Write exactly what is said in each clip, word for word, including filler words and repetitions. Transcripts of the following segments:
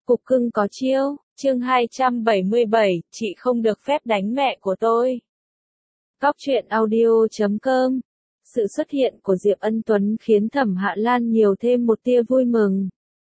Cục cưng có chiêu, chương hai trăm bảy mươi bảy, chị không được phép đánh mẹ của tôi. Góc truyện audio chấm com. Sự xuất hiện của Diệp Ân Tuấn khiến Thẩm Hạ Lan nhiều thêm một tia vui mừng.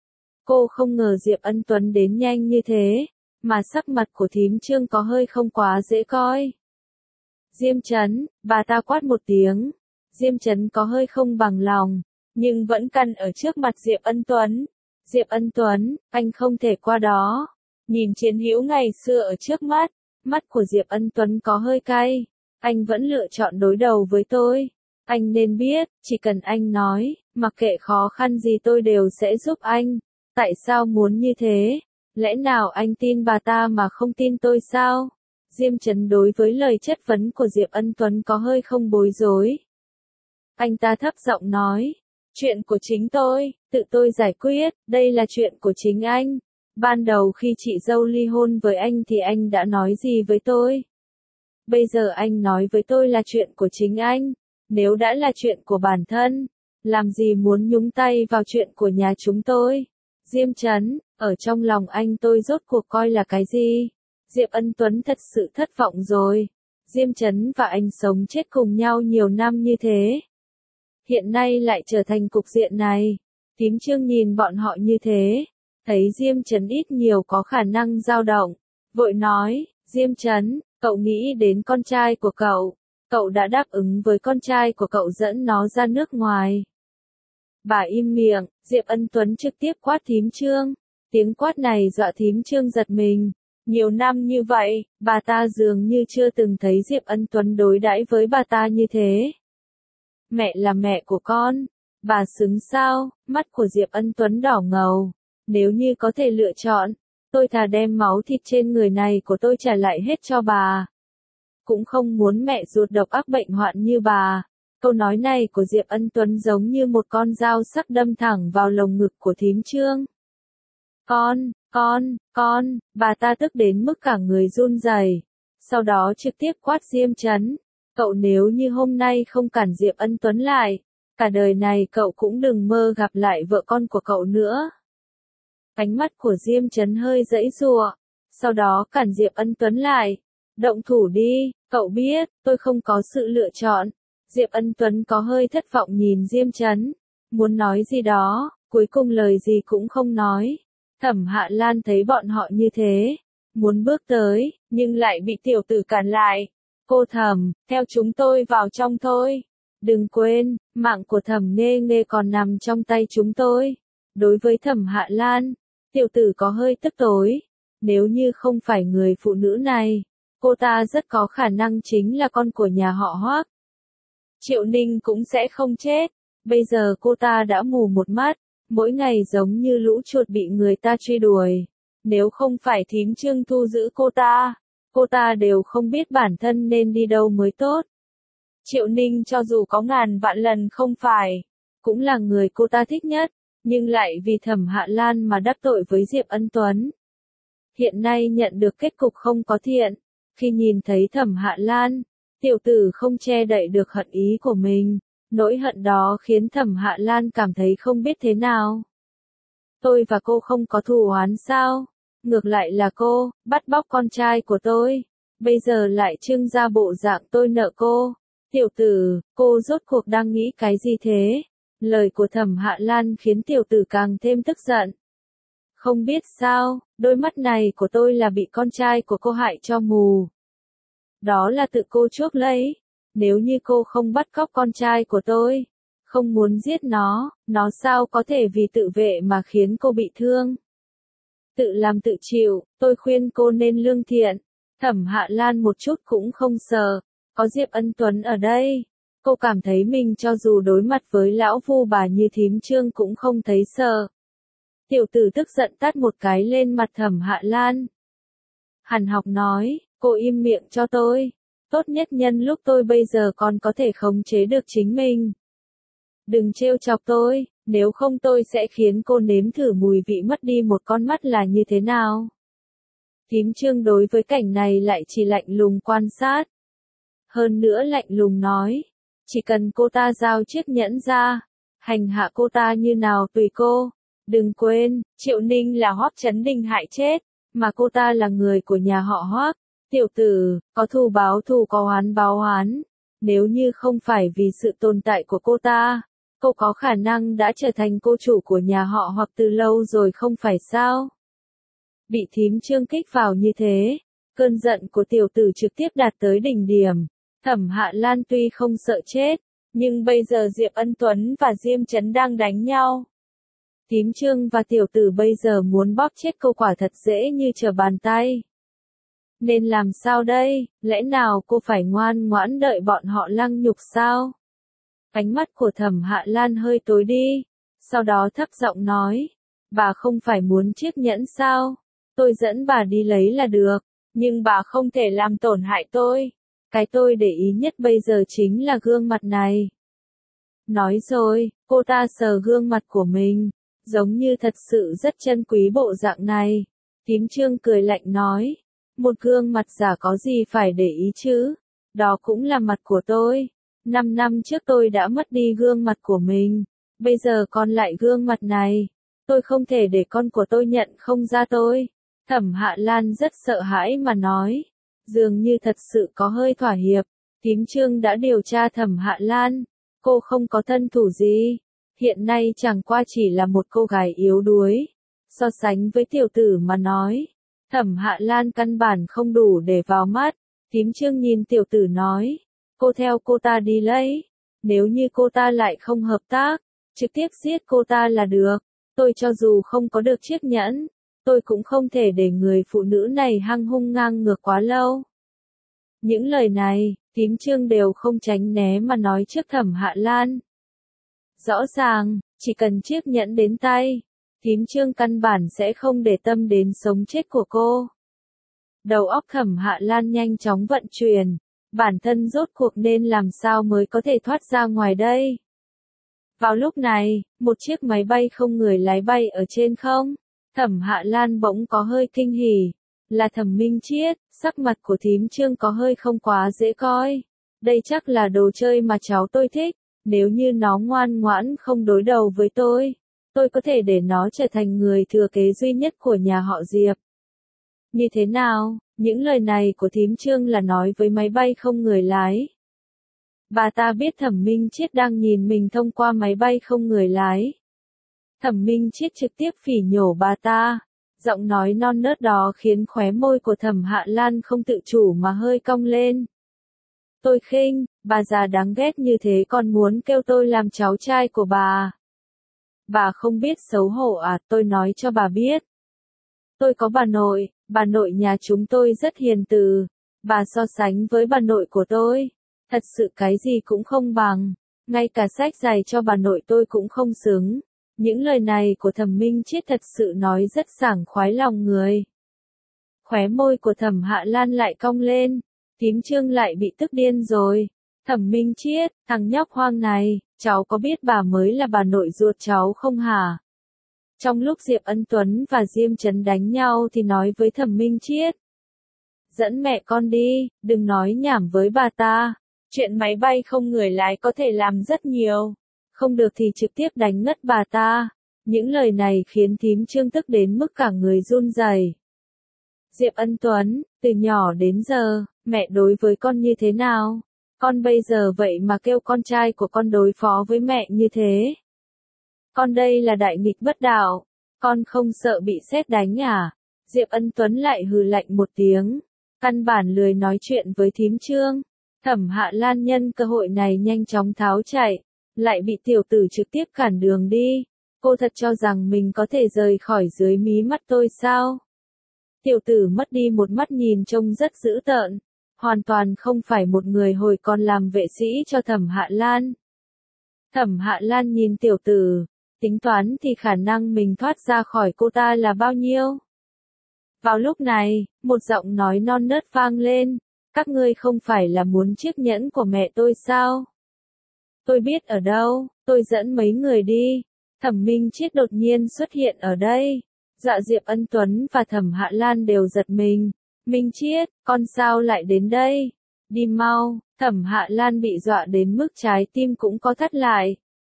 Cô không ngờ Diệp Ân Tuấn đến nhanh như thế, mà sắc mặt của thím Trương có hơi không quá dễ coi. Diêm Chấn, bà ta quát một tiếng. Diêm Chấn có hơi không bằng lòng, nhưng vẫn căn ở trước mặt Diệp Ân Tuấn. Diệp Ân Tuấn, anh không thể qua đó. Nhìn chiến hữu ngày xưa ở trước mắt, mắt của Diệp Ân Tuấn có hơi cay. Anh vẫn lựa chọn đối đầu với tôi. Anh nên biết, chỉ cần anh nói, mặc kệ khó khăn gì tôi đều sẽ giúp anh. Tại sao muốn như thế? Lẽ nào anh tin bà ta mà không tin tôi sao? Diêm Chấn đối với lời chất vấn của Diệp Ân Tuấn có hơi không bối rối. Anh ta thấp giọng nói, chuyện của chính tôi, tự tôi giải quyết, đây là chuyện của chính anh. Ban đầu khi chị dâu ly hôn với anh thì anh đã nói gì với tôi? Bây giờ anh nói với tôi là chuyện của chính anh. Nếu đã là chuyện của bản thân, làm gì muốn nhúng tay vào chuyện của nhà chúng tôi? Diêm Chấn, ở trong lòng anh tôi rốt cuộc coi là cái gì? Diệp Ân Tuấn thật sự thất vọng rồi. Diêm Chấn và anh sống chết cùng nhau nhiều năm như thế. Hiện nay lại trở thành cục diện này. Thím Trương nhìn bọn họ như thế, thấy Diêm Chấn ít nhiều có khả năng dao động, vội nói, Diêm Chấn, cậu nghĩ đến con trai của cậu, cậu đã đáp ứng với con trai của cậu dẫn nó ra nước ngoài. Bà im miệng, Diệp Ân Tuấn trực tiếp quát thím Trương, tiếng quát này dọa thím Trương giật mình. Nhiều năm như vậy, bà ta dường như chưa từng thấy Diệp Ân Tuấn đối đãi với bà ta như thế. Mẹ là mẹ của con, bà xứng sao? Mắt của Diệp Ân Tuấn đỏ ngầu. Nếu như có thể lựa chọn, tôi thà đem máu thịt trên người này của tôi trả lại hết cho bà. Cũng không muốn mẹ ruột độc ác bệnh hoạn như bà. Câu nói này của Diệp Ân Tuấn giống như một con dao sắc đâm thẳng vào lồng ngực của thím Trương. Con, con, con, bà ta tức đến mức cả người run rẩy. Sau đó trực tiếp quát Diêm Chấn. Cậu nếu như hôm nay không cản Diệp Ân Tuấn lại, cả đời này cậu cũng đừng mơ gặp lại vợ con của cậu nữa. Ánh mắt của Diêm Chấn hơi giãy giụa, sau đó cản Diệp Ân Tuấn lại. Động thủ đi, cậu biết, tôi không có sự lựa chọn. Diệp Ân Tuấn có hơi thất vọng nhìn Diêm Chấn, muốn nói gì đó, cuối cùng lời gì cũng không nói. Thẩm Hạ Lan thấy bọn họ như thế, muốn bước tới, nhưng lại bị tiểu tử cản lại. Cô Thẩm, theo chúng tôi vào trong thôi. Đừng quên, mạng của Thẩm Nghê Nghê còn nằm trong tay chúng tôi. Đối với Thẩm Hạ Lan, tiểu tử có hơi tức tối. Nếu như không phải người phụ nữ này, cô ta rất có khả năng chính là con của nhà họ Hoác. Triệu Ninh cũng sẽ không chết. Bây giờ cô ta đã mù một mắt, mỗi ngày giống như lũ chuột bị người ta truy đuổi. Nếu không phải thím Trương thu giữ cô ta, cô ta đều không biết bản thân nên đi đâu mới tốt. Triệu Ninh cho dù có ngàn vạn lần không phải, cũng là người cô ta thích nhất, nhưng lại vì Thẩm Hạ Lan mà đắc tội với Diệp Ân Tuấn. Hiện nay nhận được kết cục không có thiện, khi nhìn thấy Thẩm Hạ Lan, tiểu tử không che đậy được hận ý của mình, nỗi hận đó khiến Thẩm Hạ Lan cảm thấy không biết thế nào. Tôi và cô không có thù oán sao? Ngược lại là cô, bắt bóc con trai của tôi, bây giờ lại trưng ra bộ dạng tôi nợ cô. Tiểu tử, cô rốt cuộc đang nghĩ cái gì thế? Lời của Thẩm Hạ Lan khiến tiểu tử càng thêm tức giận. Không biết sao, đôi mắt này của tôi là bị con trai của cô hại cho mù. Đó là tự cô chuốc lấy. Nếu như cô không bắt cóc con trai của tôi, không muốn giết nó, nó sao có thể vì tự vệ mà khiến cô bị thương? Tự làm tự chịu, tôi khuyên cô nên lương thiện. Thẩm Hạ Lan một chút cũng không sợ, có Diệp Ân Tuấn ở đây. Cô cảm thấy mình cho dù đối mặt với lão phu bà như thím Trương cũng không thấy sợ. Tiểu tử tức giận tát một cái lên mặt Thẩm Hạ Lan. Hàn Học nói, cô im miệng cho tôi. Tốt nhất nhân lúc tôi bây giờ còn có thể khống chế được chính mình. Đừng trêu chọc tôi, nếu không tôi sẽ khiến cô nếm thử mùi vị mất đi một con mắt là như thế nào. Thím Trương đối với cảnh này lại chỉ lạnh lùng quan sát. Hơn nữa lạnh lùng nói, chỉ cần cô ta giao chiếc nhẫn ra, hành hạ cô ta như nào tùy cô. Đừng quên, Triệu Ninh là Hoắc Chấn Đình hại chết, mà cô ta là người của nhà họ Hoắc. Tiểu tử, có thù báo thù có oán báo oán. Nếu như không phải vì sự tồn tại của cô ta, cô có khả năng đã trở thành cô chủ của nhà họ Hoắc từ lâu rồi không phải sao? Bị thím Trương kích vào như thế, cơn giận của tiểu tử trực tiếp đạt tới đỉnh điểm. Thẩm Hạ Lan tuy không sợ chết, nhưng bây giờ Diệp Ân Tuấn và Diêm Chấn đang đánh nhau. Thím Trương và tiểu tử bây giờ muốn bóp chết cô quả thật dễ như trở bàn tay. Nên làm sao đây, lẽ nào cô phải ngoan ngoãn đợi bọn họ lăng nhục sao? Ánh mắt của Thẩm Hạ Lan hơi tối đi, sau đó thấp giọng nói, bà không phải muốn chiếc nhẫn sao? Tôi dẫn bà đi lấy là được, nhưng bà không thể làm tổn hại tôi. Cái tôi để ý nhất bây giờ chính là gương mặt này. Nói rồi, cô ta sờ gương mặt của mình, giống như thật sự rất trân quý bộ dạng này. Thím Trương cười lạnh nói, một gương mặt giả có gì phải để ý chứ, đó cũng là mặt của tôi. Năm năm trước tôi đã mất đi gương mặt của mình, bây giờ còn lại gương mặt này. Tôi không thể để con của tôi nhận không ra tôi. Thẩm Hạ Lan rất sợ hãi mà nói, dường như thật sự có hơi thỏa hiệp. Thím Trương đã điều tra Thẩm Hạ Lan, cô không có thân thủ gì, hiện nay chẳng qua chỉ là một cô gái yếu đuối. So sánh với tiểu tử mà nói, Thẩm Hạ Lan căn bản không đủ để vào mắt. Thím Trương nhìn tiểu tử nói, cô theo cô ta đi lấy, nếu như cô ta lại không hợp tác, trực tiếp giết cô ta là được. Tôi cho dù không có được chiếc nhẫn, tôi cũng không thể để người phụ nữ này hăng hung ngang ngược quá lâu. Những lời này, thím Trương đều không tránh né mà nói trước Thẩm Hạ Lan. Rõ ràng, chỉ cần chiếc nhẫn đến tay, thím Trương căn bản sẽ không để tâm đến sống chết của cô. Đầu óc Thẩm Hạ Lan nhanh chóng vận chuyển, bản thân rốt cuộc nên làm sao mới có thể thoát ra ngoài đây. Vào lúc này, một chiếc máy bay không người lái bay ở trên không. Thẩm Hạ Lan bỗng có hơi kinh hỉ, là Thẩm Minh Chiết. Sắc mặt của thím Trương có hơi không quá dễ coi. Đây chắc là đồ chơi mà cháu tôi thích, nếu như nó ngoan ngoãn không đối đầu với tôi, tôi có thể để nó trở thành người thừa kế duy nhất của nhà họ Diệp. Như thế nào, những lời này của thím Trương là nói với máy bay không người lái. Bà ta biết Thẩm Minh Chiết đang nhìn mình thông qua máy bay không người lái. Thẩm Minh Chiết trực tiếp phỉ nhổ bà ta, giọng nói non nớt đó khiến khóe môi của Thẩm Hạ Lan không tự chủ mà hơi cong lên. Tôi khinh, bà già đáng ghét như thế còn muốn kêu tôi làm cháu trai của bà. Bà không biết xấu hổ à, tôi nói cho bà biết. Tôi có bà nội, bà nội nhà chúng tôi rất hiền từ, bà so sánh với bà nội của tôi, thật sự cái gì cũng không bằng, ngay cả sách giày cho bà nội tôi cũng không xứng. Những lời này của Thẩm Minh Chiết thật sự nói rất sảng khoái lòng người. Khóe môi của Thẩm Hạ Lan lại cong lên, thím Trương lại bị tức điên rồi. Thẩm Minh Chiết, thằng nhóc hoang này, cháu có biết bà mới là bà nội ruột cháu không hả? Trong lúc Diệp Ân Tuấn và Diêm Chấn đánh nhau thì nói với Thẩm Minh Chiết, dẫn mẹ con đi, đừng nói nhảm với bà ta. Chuyện máy bay không người lái có thể làm rất nhiều, không được thì trực tiếp đánh ngất bà ta. Những lời này khiến thím Trương tức đến mức cả người run rẩy. Diệp Ân Tuấn, từ nhỏ đến giờ, mẹ đối với con như thế nào? Con bây giờ vậy mà kêu con trai của con đối phó với mẹ như thế. Con đây là đại nghịch bất đạo, con không sợ bị sét đánh à? Diệp Ân Tuấn lại hừ lạnh một tiếng, căn bản lười nói chuyện với thím Trương. Thẩm Hạ Lan nhân cơ hội này nhanh chóng tháo chạy, lại bị tiểu tử trực tiếp cản đường đi. Cô thật cho rằng mình có thể rời khỏi dưới mí mắt tôi sao? Tiểu tử mất đi một mắt nhìn trông rất dữ tợn, hoàn toàn không phải một người hồi còn làm vệ sĩ cho Thẩm Hạ Lan. Thẩm Hạ Lan nhìn tiểu tử, tính toán thì khả năng mình thoát ra khỏi cô ta là bao nhiêu. Vào lúc này, một giọng nói non nớt vang lên, các ngươi không phải là muốn chiếc nhẫn của mẹ tôi sao? Tôi biết ở đâu, tôi dẫn mấy người đi. Thẩm Minh Chiết đột nhiên xuất hiện ở đây. Dạ Diệp Ân Tuấn và Thẩm Hạ Lan đều giật mình. Minh Chiết, con sao lại đến đây? Đi mau. Thẩm Hạ Lan bị dọa đến mức trái tim cũng có thắt lại.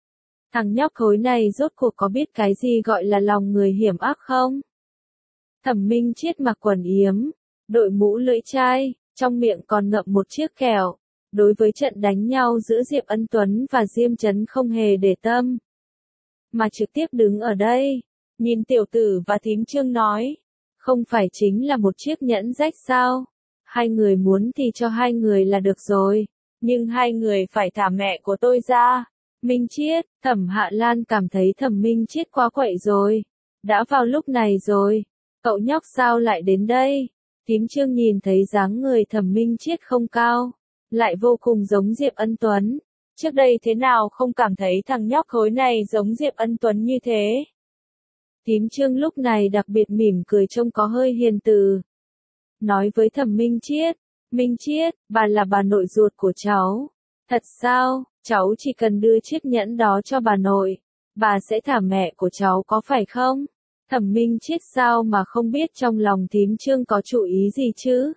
Thằng nhóc khối này rốt cuộc có biết cái gì gọi là lòng người hiểm ác không? Thẩm Minh Chiết mặc quần yếm, đội mũ lưỡi chai, trong miệng còn ngậm một chiếc kẹo. Đối với trận đánh nhau giữa Diệp Ân Tuấn và Diêm Chấn không hề để tâm. Mà trực tiếp đứng ở đây, nhìn tiểu tử và thím Trương nói. Không phải chính là một chiếc nhẫn rách sao? Hai người muốn thì cho hai người là được rồi. Nhưng hai người phải thả mẹ của tôi ra. Minh Chiết, Thẩm Hạ Lan cảm thấy Thẩm Minh Chiết quá quậy rồi. Đã vào lúc này rồi. Cậu nhóc sao lại đến đây? Thím Trương nhìn thấy dáng người Thẩm Minh Chiết không cao. Lại vô cùng giống Diệp Ân Tuấn. Trước đây thế nào không cảm thấy thằng nhóc khối này giống Diệp Ân Tuấn như thế? Thím Trương lúc này đặc biệt mỉm cười trông có hơi hiền từ. Nói với Thẩm Minh Chiết, Minh Chiết, bà là bà nội ruột của cháu. Thật sao, cháu chỉ cần đưa chiếc nhẫn đó cho bà nội. Bà sẽ thả mẹ của cháu có phải không? Thẩm Minh Chiết sao mà không biết trong lòng thím Trương có chủ ý gì chứ?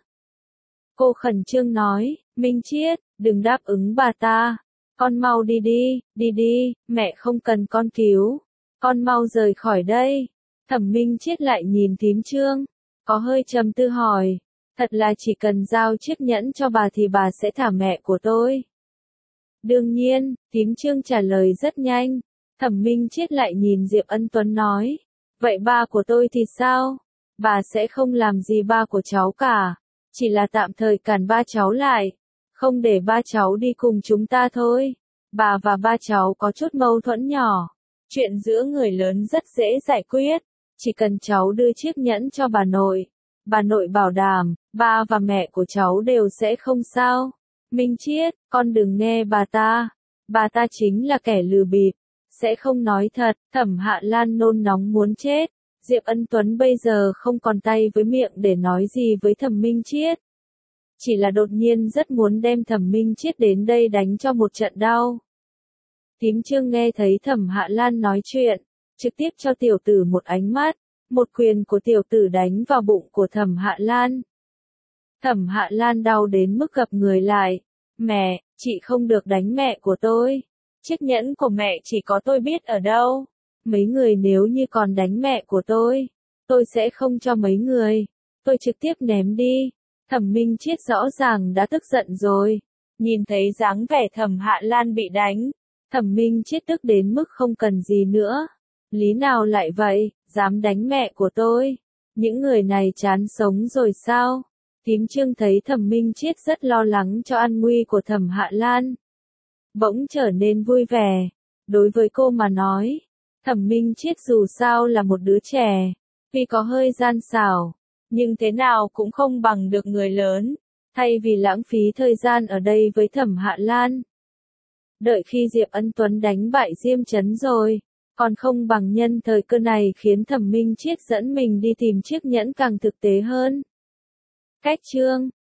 Cô khẩn trương nói, Minh Chiết, đừng đáp ứng bà ta. Con mau đi đi, đi đi, mẹ không cần con cứu. Con mau rời khỏi đây. Thẩm Minh Chiết lại nhìn thím Trương, có hơi trầm tư hỏi, thật là chỉ cần giao chiếc nhẫn cho bà thì bà sẽ thả mẹ của tôi. Đương nhiên, thím Trương trả lời rất nhanh. Thẩm Minh Chiết lại nhìn Diệp Ân Tuấn nói, vậy ba của tôi thì sao? Bà sẽ không làm gì ba của cháu cả, chỉ là tạm thời cản ba cháu lại, không để ba cháu đi cùng chúng ta thôi. Bà và ba cháu có chút mâu thuẫn nhỏ, chuyện giữa người lớn rất dễ giải quyết, chỉ cần cháu đưa chiếc nhẫn cho bà nội. Bà nội bảo đảm, ba và mẹ của cháu đều sẽ không sao. Minh Chiết, con đừng nghe bà ta, bà ta chính là kẻ lừa bịp, sẽ không nói thật. Thẩm Hạ Lan nôn nóng muốn chết. Diệp Ân Tuấn bây giờ không còn tay với miệng để nói gì với Thẩm Minh Chiết. Chỉ là đột nhiên rất muốn đem Thẩm Minh Chiết đến đây đánh cho một trận đau. Thím Trương nghe thấy Thẩm Hạ Lan nói chuyện, trực tiếp cho tiểu tử một ánh mắt, một quyền của tiểu tử đánh vào bụng của Thẩm Hạ Lan. Thẩm Hạ Lan đau đến mức gập người lại. Mẹ, chị không được đánh mẹ của tôi. Chiếc nhẫn của mẹ chỉ có tôi biết ở đâu. Mấy người nếu như còn đánh mẹ của tôi, tôi sẽ không cho mấy người. Tôi trực tiếp ném đi. Thẩm Minh Chiết rõ ràng đã tức giận rồi. Nhìn thấy dáng vẻ Thẩm Hạ Lan bị đánh, Thẩm Minh Chiết tức đến mức không cần gì nữa. Lý nào lại vậy, dám đánh mẹ của tôi? Những người này chán sống rồi sao? Thím Trương thấy Thẩm Minh Chiết rất lo lắng cho an nguy của Thẩm Hạ Lan, bỗng trở nên vui vẻ. Đối với cô mà nói, Thẩm Minh Chiết dù sao là một đứa trẻ, tuy có hơi gian xảo, nhưng thế nào cũng không bằng được người lớn. Thay vì lãng phí thời gian ở đây với Thẩm Hạ Lan, đợi khi Diệp Ân Tuấn đánh bại Diêm Chấn rồi, còn không bằng nhân thời cơ này khiến Thẩm Minh Chiết dẫn mình đi tìm chiếc nhẫn càng thực tế hơn. Cách chương